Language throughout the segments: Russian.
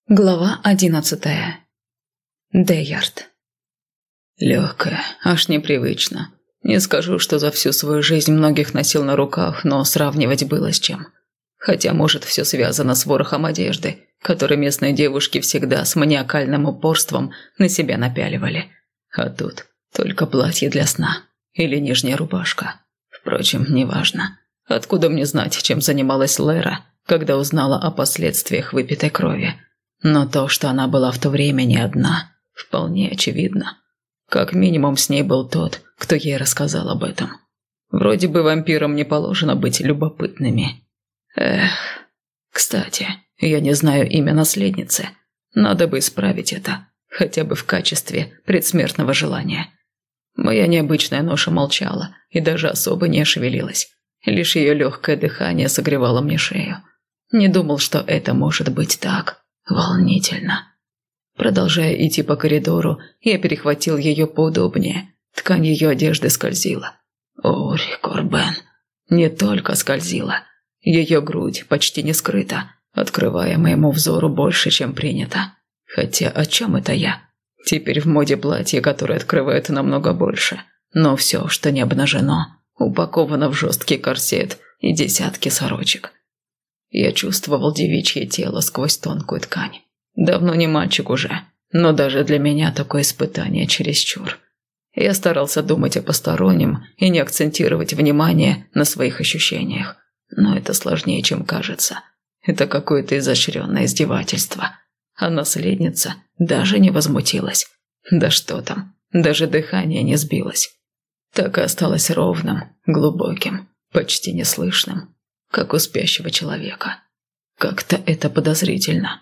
Глава 11. Дейярд. Легкая, аж непривычно. Не скажу, что за всю свою жизнь многих носил на руках, но сравнивать было с чем. Хотя, может, все связано с ворохом одежды, который местные девушки всегда с маниакальным упорством на себя напяливали. А тут только платье для сна или нижняя рубашка. Впрочем, неважно. Откуда мне знать, чем занималась Лера, когда узнала о последствиях выпитой крови? Но то, что она была в то время не одна, вполне очевидно. Как минимум с ней был тот, кто ей рассказал об этом. Вроде бы вампирам не положено быть любопытными. Кстати, я не знаю имя наследницы. Надо бы исправить это, хотя бы в качестве предсмертного желания. Моя необычная ноша молчала и даже особо не шевелилась. Лишь ее легкое дыхание согревало мне шею. Не думал, что это может быть так волнительно. Продолжая идти по коридору, я перехватил ее поудобнее. Ткань ее одежды скользила. Ори Корбен. Не только скользила. Ее грудь почти не скрыта, открывая моему взору больше, чем принято. Хотя о чем это я? Теперь в моде платье, которое открывает намного больше. Но все, что не обнажено, упаковано в жесткий корсет и десятки сорочек. Я чувствовал девичье тело сквозь тонкую ткань. Давно не мальчик уже, но даже для меня такое испытание чересчур. Я старался думать о постороннем и не акцентировать внимание на своих ощущениях. Но это сложнее, чем кажется. Это какое-то изощренное издевательство. А наследница даже не возмутилась. Да что там, даже дыхание не сбилось. Так и осталось ровным, глубоким, почти неслышным, как у спящего человека. Как-то это подозрительно.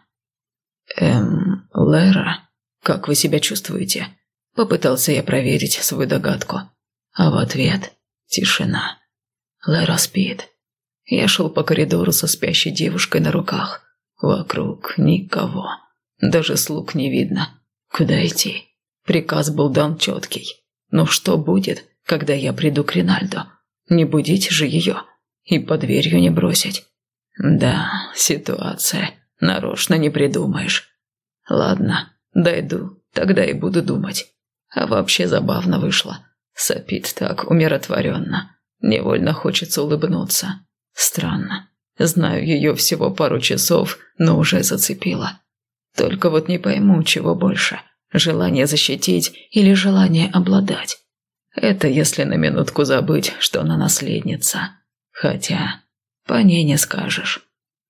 Лера, как вы себя чувствуете?» Попытался я проверить свою догадку. А в ответ тишина. Лера спит. Я шел по коридору со спящей девушкой на руках. Вокруг никого. Даже слуг не видно. Куда идти? Приказ был дан четкий. Но что будет, когда я приду к Ринальдо? Не будить же ее и под дверью не бросить. Да, ситуация. Нарочно не придумаешь. Ладно, дойду, тогда и буду думать. А вообще забавно вышло. Сопит так умиротворенно. Невольно хочется улыбнуться. Странно. Знаю ее всего пару часов, но уже зацепила. Только вот не пойму, чего больше. Желание защитить или желание обладать. Это если на минутку забыть, что она наследница. Хотя по ней не скажешь.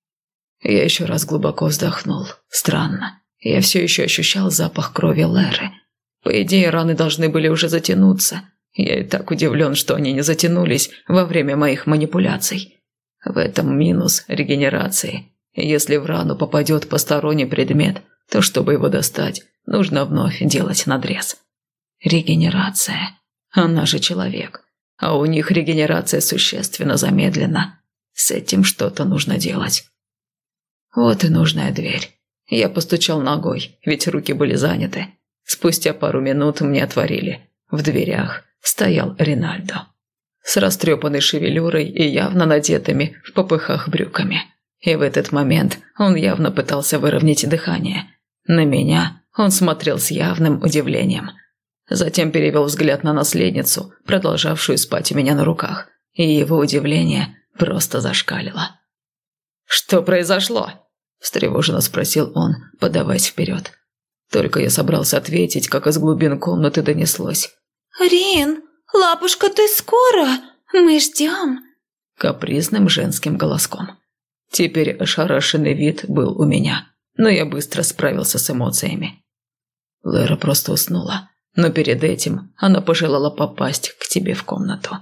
Я еще раз глубоко вздохнул. Странно. Я все еще ощущал запах крови Леры. По идее, раны должны были уже затянуться. Я и так удивлен, что они не затянулись во время моих манипуляций. В этом минус регенерации. Если в рану попадет посторонний предмет, то чтобы его достать, нужно вновь делать надрез. Регенерация. Она же человек. А у них регенерация существенно замедлена. С этим что-то нужно делать. Вот и нужная дверь. Я постучал ногой, ведь руки были заняты. Спустя пару минут мне отворили. В дверях стоял Ринальдо. С растрепанной шевелюрой и явно надетыми в попыхах брюками. И в этот момент он явно пытался выровнять дыхание. На меня он смотрел с явным удивлением. Затем перевел взгляд на наследницу, продолжавшую спать у меня на руках. И его удивление просто зашкалило. «Что произошло?» – встревоженно спросил он, подаваясь вперед. Только я собрался ответить, как из глубин комнаты донеслось. «Рин, лапушка, ты скоро? Мы ждем!» Капризным женским голоском. Теперь ошарашенный вид был у меня, но я быстро справился с эмоциями. Лера просто уснула, но перед этим она пожелала попасть к тебе в комнату.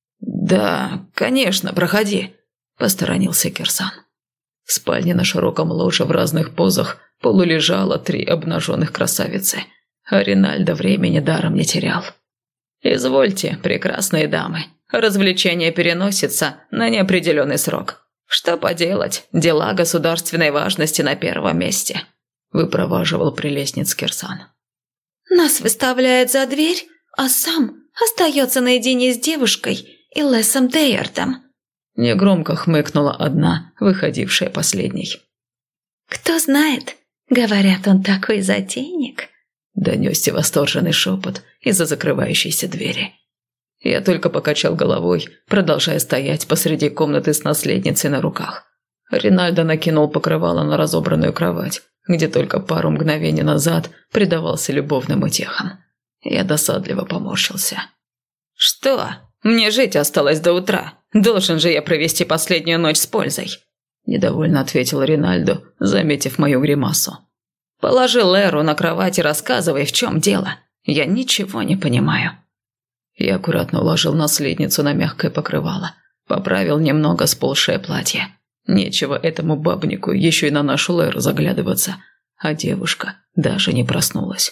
«Да, конечно, проходи», – посторонился Кирсан. В спальне на широком ложе в разных позах полулежало 3 обнаженных красавицы, а Ринальдо времени даром не терял. «Извольте, прекрасные дамы, развлечение переносится на неопределенный срок. Что поделать, дела государственной важности на первом месте», – выпроваживал прелестниц Кирсан. «Нас выставляет за дверь, а сам остается наедине с девушкой и Лесом Дейярдом», – негромко хмыкнула одна, выходившая последней. «Кто знает, Говорят, он такой затейник». Донесся восторженный шепот из-за закрывающейся двери. Я только покачал головой, продолжая стоять посреди комнаты с наследницей на руках. Ринальдо накинул покрывало на разобранную кровать, где только пару мгновений назад предавался любовным утехам. Я досадливо поморщился. «Что? Мне жить осталось до утра. Должен же я провести последнюю ночь с пользой», – недовольно ответил Ринальдо, заметив мою гримасу. «Положи Леру на кровать и рассказывай, в чем дело. Я ничего не понимаю». Я аккуратно уложил наследницу на мягкое покрывало, поправил немного сползшее платье. Нечего этому бабнику еще и на нашу Леру заглядываться, а девушка даже не проснулась.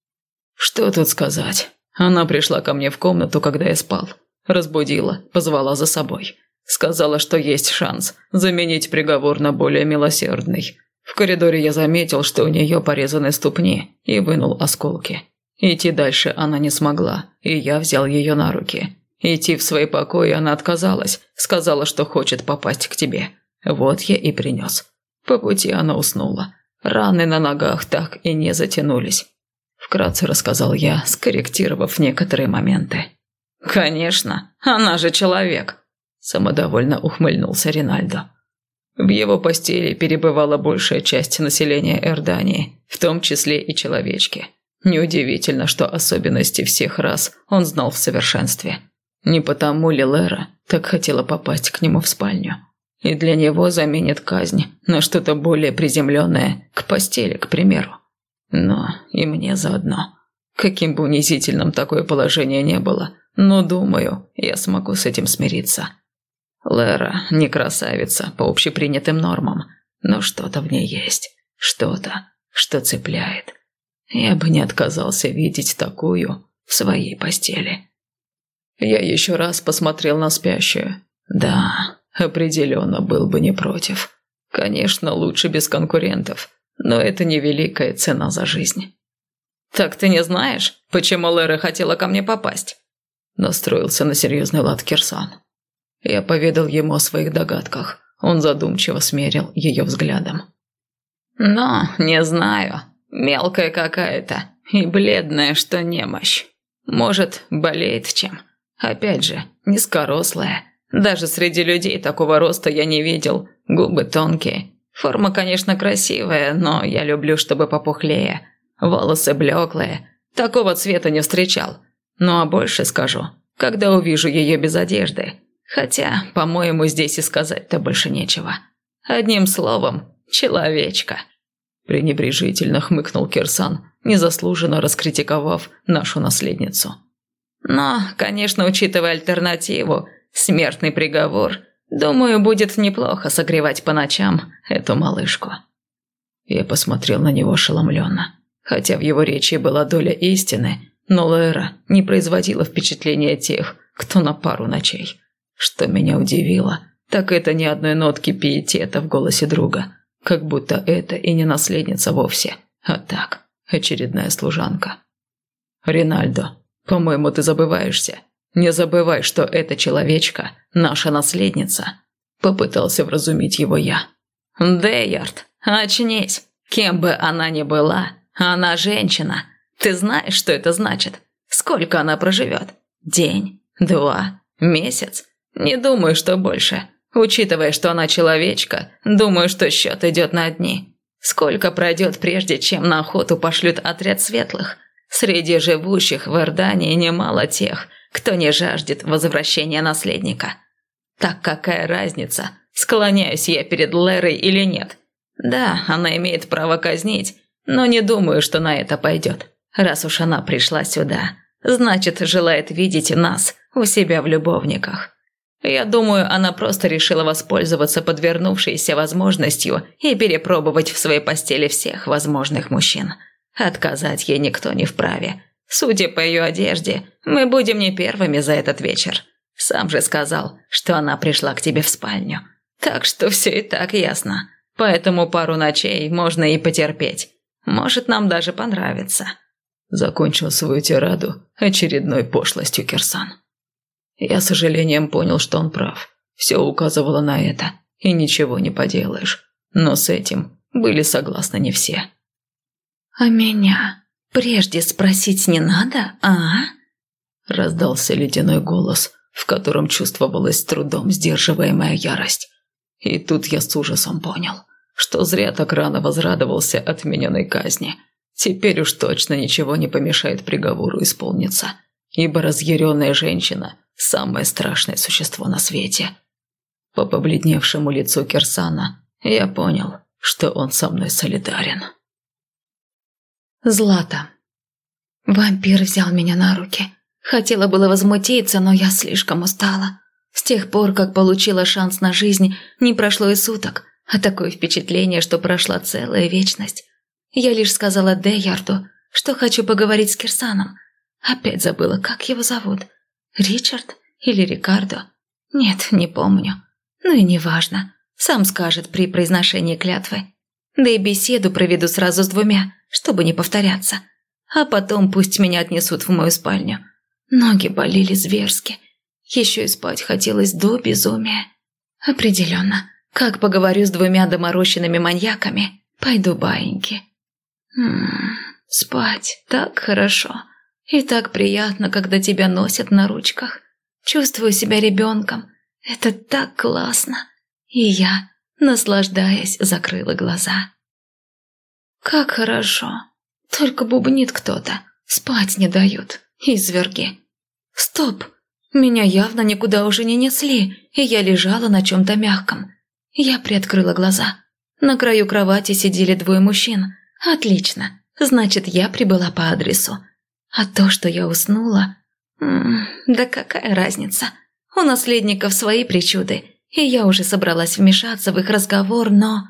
Что тут сказать? Она пришла ко мне в комнату, когда я спал. Разбудила, позвала за собой. Сказала, что есть шанс заменить приговор на более милосердный. В коридоре я заметил, что у нее порезаны ступни, и вынул осколки. Идти дальше она не смогла, и я взял ее на руки. Идти в свои покои она отказалась, сказала, что хочет попасть к тебе. Вот я и принес. По пути она уснула. Раны на ногах так и не затянулись. Вкратце рассказал я, скорректировав некоторые моменты. «Конечно, она же человек», – самодовольно ухмыльнулся Ринальдо. В его постели перебывала большая часть населения Эрдании, в том числе и человечки. Неудивительно, что особенности всех рас он знал в совершенстве. Не потому ли Лера так хотела попасть к нему в спальню? И для него заменит казнь на что-то более приземленное, к постели, к примеру. Но и мне заодно. Каким бы унизительным такое положение не было, но, думаю, я смогу с этим смириться. Лера не красавица по общепринятым нормам, но что-то в ней есть, что-то, что цепляет. Я бы не отказался видеть такую в своей постели. Я еще раз посмотрел на спящую. Да, определенно был бы не против. Конечно, лучше без конкурентов, но это не великая цена за жизнь. «Так ты не знаешь, почему Лера хотела ко мне попасть?» Настроился на серьезный лад Кирсан. Я поведал ему о своих догадках. Он задумчиво смерил ее взглядом. «Но, не знаю. Мелкая какая-то и бледная, что немощь. Может, болеет чем. Опять же, низкорослая. Даже среди людей такого роста я не видел. Губы тонкие. Форма, конечно, красивая, но я люблю, чтобы попухлее. Волосы блеклые. Такого цвета не встречал. Ну а больше скажу, когда увижу ее без одежды. Хотя, по-моему, здесь и сказать-то больше нечего. Одним словом, человечка». Пренебрежительно хмыкнул Кирсан, незаслуженно раскритиковав нашу наследницу. «Но, конечно, учитывая альтернативу, смертный приговор, думаю, будет неплохо согревать по ночам эту малышку». Я посмотрел на него ошеломленно. Хотя в его речи была доля истины, но Лера не производила впечатления тех, кто на пару ночей. Что меня удивило, так это ни одной нотки пиетета в голосе друга. Как будто это и не наследница вовсе, а так, очередная служанка. «Ринальдо, по-моему, ты забываешься. Не забывай, что эта человечка – наша наследница», – попытался вразумить его я. «Дейард, очнись. Кем бы она ни была, она женщина. Ты знаешь, что это значит? Сколько она проживет? День? 2? Месяц? Не думаю, что больше. Учитывая, что она человечка, думаю, что счет идет на дни. Сколько пройдет, прежде чем на охоту пошлют отряд светлых? Среди живущих в Эрдании немало тех, кто не жаждет возвращения наследника. Так какая разница, склоняюсь я перед Лерой или нет? Да, она имеет право казнить, но не думаю, что на это пойдет. Раз уж она пришла сюда, значит, желает видеть нас у себя в любовниках. Я думаю, она просто решила воспользоваться подвернувшейся возможностью и перепробовать в своей постели всех возможных мужчин. Отказать ей никто не вправе. Судя по ее одежде, мы будем не первыми за этот вечер. Сам же сказал, что она пришла к тебе в спальню. Так что все и так ясно. Поэтому пару ночей можно и потерпеть. Может, нам даже понравится». Закончил свою тираду очередной пошлостью Кирсан. Я с сожалением понял, что он прав. Все указывало на это, и ничего не поделаешь. Но с этим были согласны не все. «А меня прежде спросить не надо, а?» Раздался ледяной голос, в котором чувствовалась с трудом сдерживаемая ярость. И тут я с ужасом понял, что зря так рано возрадовался отмененной казни. Теперь уж точно ничего не помешает приговору исполниться, ибо разъяренная женщина – самое страшное существо на свете. По побледневшему лицу Кирсана я понял, что он со мной солидарен. Злата. Вампир взял меня на руки. Хотела было возмутиться, но я слишком устала. С тех пор, как получила шанс на жизнь, не прошло и суток, а такое впечатление, что прошла целая вечность. Я лишь сказала Дейярду, что хочу поговорить с Кирсаном. Опять забыла, как его зовут. Ричард или Рикардо? Нет, не помню. Ну и неважно. Сам скажет при произношении клятвы. Да и беседу проведу сразу с двумя, чтобы не повторяться. А потом пусть меня отнесут в мою спальню. Ноги болели зверски. Еще и спать хотелось до безумия. Определенно, как поговорю с двумя доморощенными маньяками, пойду баиньки. Спать так хорошо. И так приятно, когда тебя носят на ручках. Чувствую себя ребенком. Это так классно. И я, наслаждаясь, закрыла глаза. Как хорошо. Только бубнит кто-то. Спать не дают. Изверги. Стоп. Меня явно никуда уже не несли, и я лежала на чем-то мягком. Я приоткрыла глаза. На краю кровати сидели двое мужчин. Отлично. Значит, я прибыла по адресу. А то, что я уснула... да какая разница? У наследников свои причуды, и я уже собралась вмешаться в их разговор, но...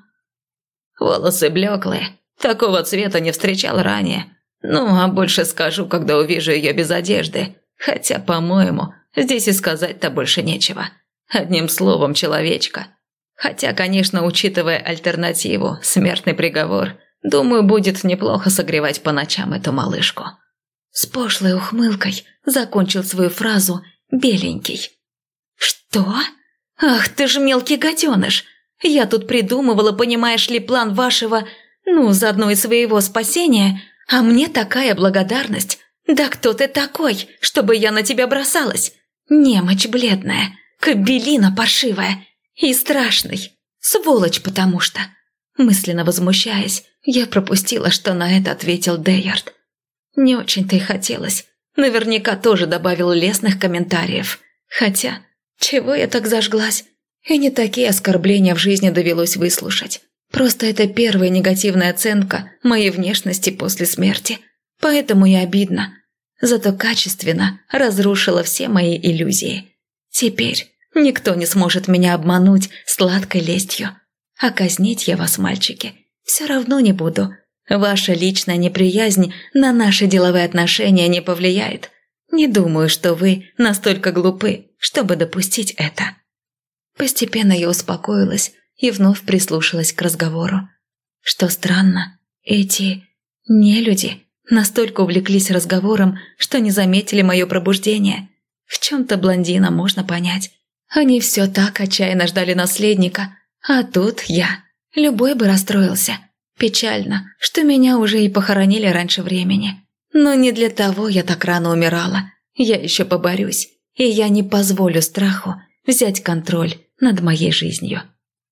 Волосы блеклые. Такого цвета не встречал ранее. Ну, а больше скажу, когда увижу ее без одежды. Хотя, по-моему, здесь и сказать-то больше нечего. Одним словом, человечка. Хотя, конечно, учитывая альтернативу, смертный приговор, думаю, будет неплохо согревать по ночам эту малышку. С пошлой ухмылкой закончил свою фразу «беленький». «Что? Ах ты ж мелкий гаденыш! Я тут придумывала, понимаешь ли, план вашего, заодно и своего спасения, а мне такая благодарность. Да кто ты такой, чтобы я на тебя бросалась? Немочь бледная, кобелина паршивая и страшный, сволочь потому что». Мысленно возмущаясь, я пропустила, что на это ответил Дейярд. Не очень-то и хотелось. Наверняка тоже добавил лестных комментариев. Хотя, чего я так зажглась? И не такие оскорбления в жизни довелось выслушать. Просто это первая негативная оценка моей внешности после смерти. Поэтому и обидно. Зато качественно разрушила все мои иллюзии. Теперь никто не сможет меня обмануть сладкой лестью. А казнить я вас, мальчики, все равно не буду. Ваша личная неприязнь на наши деловые отношения не повлияет. Не думаю, что вы настолько глупы, чтобы допустить это». Постепенно я успокоилась и вновь прислушалась к разговору. Что странно, эти нелюди настолько увлеклись разговором, что не заметили мое пробуждение. В чем-то блондина можно понять. Они все так отчаянно ждали наследника, а тут я. Любой бы расстроился. Печально, что меня уже и похоронили раньше времени. Но не для того я так рано умирала. Я еще поборюсь, и я не позволю страху взять контроль над моей жизнью.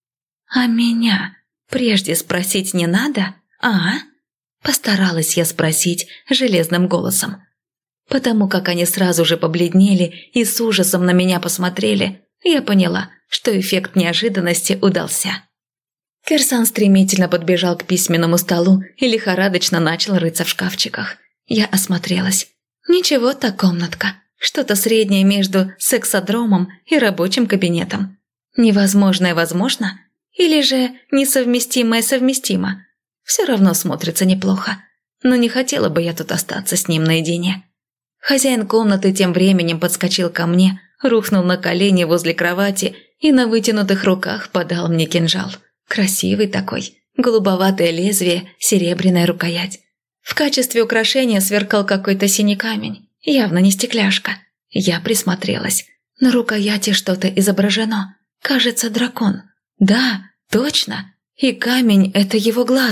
«А меня прежде спросить не надо, а?» Постаралась я спросить железным голосом. Потому как они сразу же побледнели и с ужасом на меня посмотрели, я поняла, что эффект неожиданности удался. Кирсан стремительно подбежал к письменному столу и лихорадочно начал рыться в шкафчиках. Я осмотрелась. Ничего так комнатка. Что-то среднее между сексодромом и рабочим кабинетом. Невозможное возможно? Или же несовместимое совместимо? Все равно смотрится неплохо. Но не хотела бы я тут остаться с ним наедине. Хозяин комнаты тем временем подскочил ко мне, рухнул на колени возле кровати и на вытянутых руках подал мне кинжал. Красивый такой, голубоватое лезвие, серебряная рукоять. В качестве украшения сверкал какой-то синий камень, явно не стекляшка. Я присмотрелась. На рукояти что-то изображено. Кажется, дракон. Да, точно. И камень – это его глаз.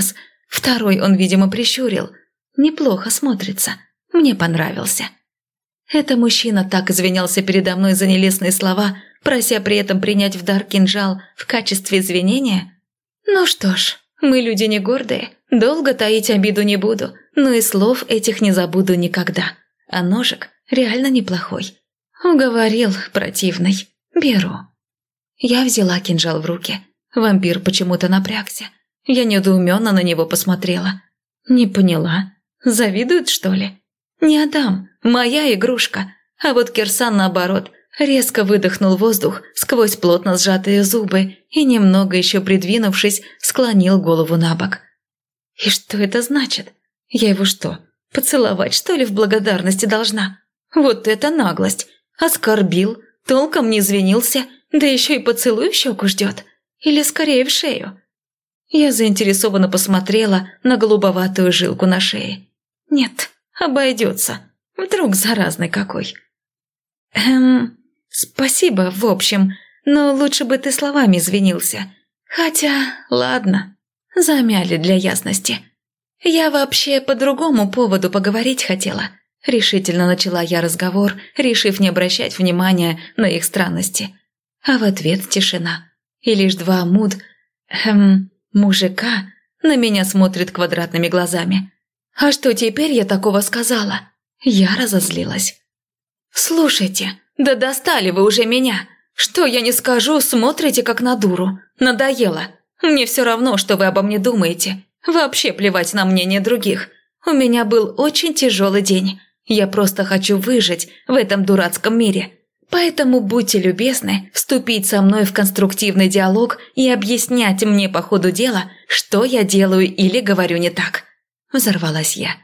Второй он, видимо, прищурил. Неплохо смотрится. Мне понравился. Это мужчина так извинялся передо мной за нелестные слова, прося при этом принять в дар кинжал в качестве извинения? Ну что ж, мы люди не гордые, долго таить обиду не буду, но и слов этих не забуду никогда. А ножик реально неплохой. Уговорил, противный. Беру. Я взяла кинжал в руки. Вампир почему-то напрягся. Я недоуменно на него посмотрела. Не поняла. Завидуют, что ли? Не отдам. Моя игрушка. А вот Кирсан, наоборот, резко выдохнул воздух сквозь плотно сжатые зубы и, немного еще придвинувшись, склонил голову на бок. И что это значит? Я его что, поцеловать, что ли, в благодарности должна? Вот это наглость. Оскорбил, толком не извинился, да еще и поцелуй в щеку ждет. Или скорее в шею. Я заинтересованно посмотрела на голубоватую жилку на шее. Нет, обойдется. Вдруг заразный какой. Спасибо, в общем, но лучше бы ты словами извинился. Хотя, ладно, замяли для ясности. Я вообще по другому поводу поговорить хотела. Решительно начала я разговор, решив не обращать внимания на их странности. А в ответ тишина. И лишь два мужика на меня смотрят квадратными глазами. А что теперь я такого сказала? Я разозлилась. «Слушайте, да достали вы уже меня! Что я не скажу, смотрите как на дуру. Надоело. Мне все равно, что вы обо мне думаете. Вообще плевать на мнение других. У меня был очень тяжелый день. Я просто хочу выжить в этом дурацком мире. Поэтому будьте любезны вступить со мной в конструктивный диалог и объяснять мне по ходу дела, что я делаю или говорю не так». Взорвалась я.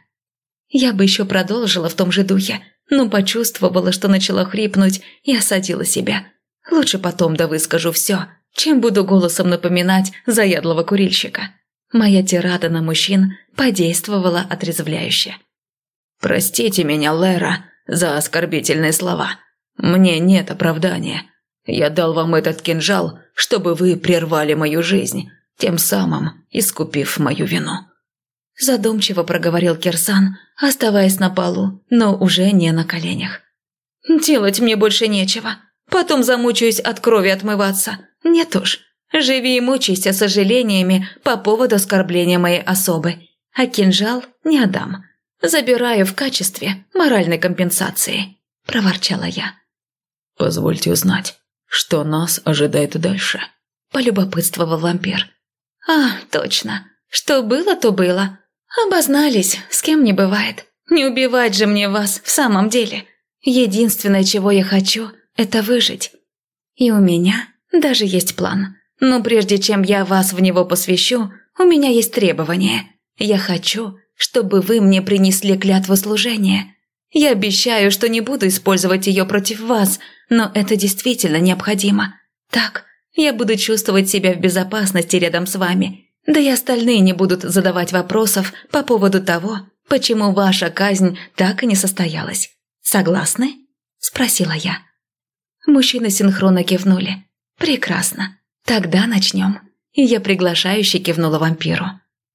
Я бы еще продолжила в том же духе, но почувствовала, что начала хрипнуть и осадила себя. Лучше потом довыскажу все, чем буду голосом напоминать заядлого курильщика. Моя тирада на мужчин подействовала отрезвляюще. «Простите меня, Лера, за оскорбительные слова. Мне нет оправдания. Я дал вам этот кинжал, чтобы вы прервали мою жизнь, тем самым искупив мою вину». Задумчиво проговорил Кирсан, оставаясь на полу, но уже не на коленях. «Делать мне больше нечего. Потом замучаюсь от крови отмываться. Нет уж. Живи и мучайся сожалениями по поводу оскорбления моей особы. А кинжал не отдам. Забираю в качестве моральной компенсации», – проворчала я. «Позвольте узнать, что нас ожидает дальше?» – полюбопытствовал вампир. «А, точно. Что было, то было. Обознались, с кем не бывает. Не убивать же мне вас в самом деле. Единственное, чего я хочу, это выжить. И у меня даже есть план. Но прежде чем я вас в него посвящу, у меня есть требование. Я хочу, чтобы вы мне принесли клятву служения. Я обещаю, что не буду использовать ее против вас, но это действительно необходимо. Так я буду чувствовать себя в безопасности рядом с вами. Да и остальные не будут задавать вопросов по поводу того, почему ваша казнь так и не состоялась. Согласны?» – спросила я. Мужчины синхронно кивнули. «Прекрасно. Тогда начнем». И я приглашающе кивнула вампиру.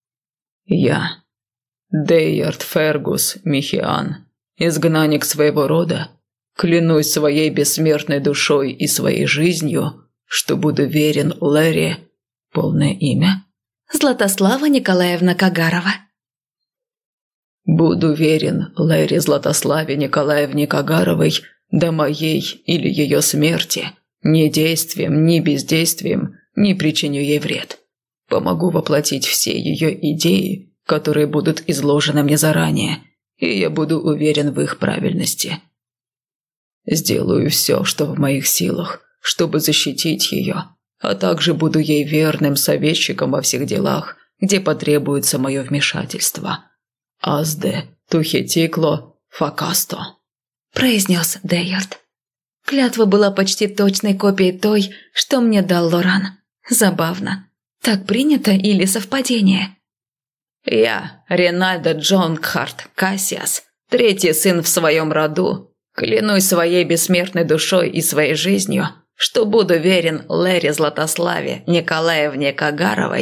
«Я, Дейярд Фергус Михиан, изгнанник своего рода, клянусь своей бессмертной душой и своей жизнью, что буду верен Лере». Полное имя? Златослава Николаевна Кагарова. «Буду верен Лере Златославе Николаевне Кагаровой до моей или ее смерти. Ни действием, ни бездействием не причиню ей вред. Помогу воплотить все ее идеи, которые будут изложены мне заранее, и я буду уверен в их правильности. Сделаю все, что в моих силах, чтобы защитить ее, а также буду ей верным советчиком во всех делах, где потребуется мое вмешательство. Азде Тухетикло Факасто», – произнес Дейярд. Клятва была почти точной копией той, что мне дал Лоран. Забавно. Так принято или совпадение? «Я, Ренальдо Джонгхарт Кассиас, третий сын в своем роду, клянусь своей бессмертной душой и своей жизнью, что буду верен Лере Златославе Николаевне Кагаровой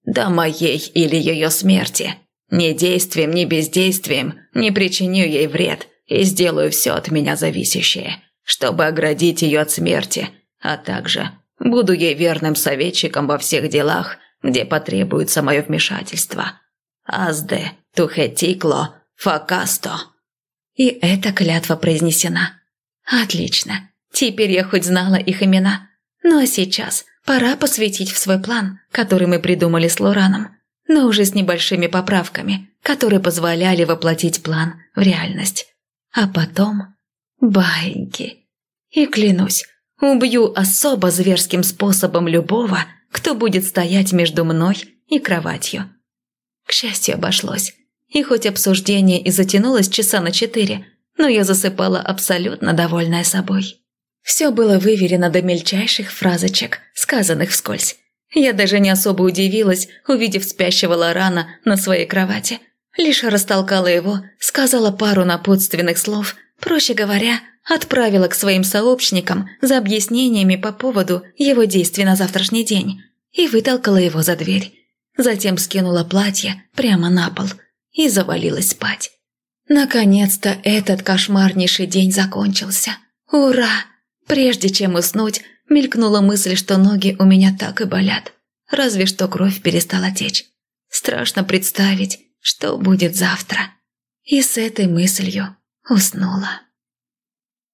до моей или ее смерти. Ни действием, ни бездействием не причиню ей вред и сделаю все от меня зависящее, чтобы оградить ее от смерти, а также буду ей верным советчиком во всех делах, где потребуется мое вмешательство. Азде тухетикло факасто». И эта клятва произнесена. Отлично. Теперь я хоть знала их имена. Ну а сейчас пора посвятить в свой план, который мы придумали с Лораном, но уже с небольшими поправками, которые позволяли воплотить план в реальность. А потом баиньки. И клянусь, убью особо зверским способом любого, кто будет стоять между мной и кроватью. К счастью, обошлось. И хоть обсуждение и затянулось часа на 4, но я засыпала абсолютно довольная собой. Все было выверено до мельчайших фразочек, сказанных вскользь. Я даже не особо удивилась, увидев спящего Лорана на своей кровати. Лишь растолкала его, сказала пару напутственных слов, проще говоря, отправила к своим сообщникам за объяснениями по поводу его действий на завтрашний день и вытолкала его за дверь. Затем скинула платье прямо на пол и завалилась спать. Наконец-то этот кошмарнейший день закончился. Ура! Прежде чем уснуть, мелькнула мысль, что ноги у меня так и болят. Разве что кровь перестала течь. Страшно представить, что будет завтра. И с этой мыслью уснула.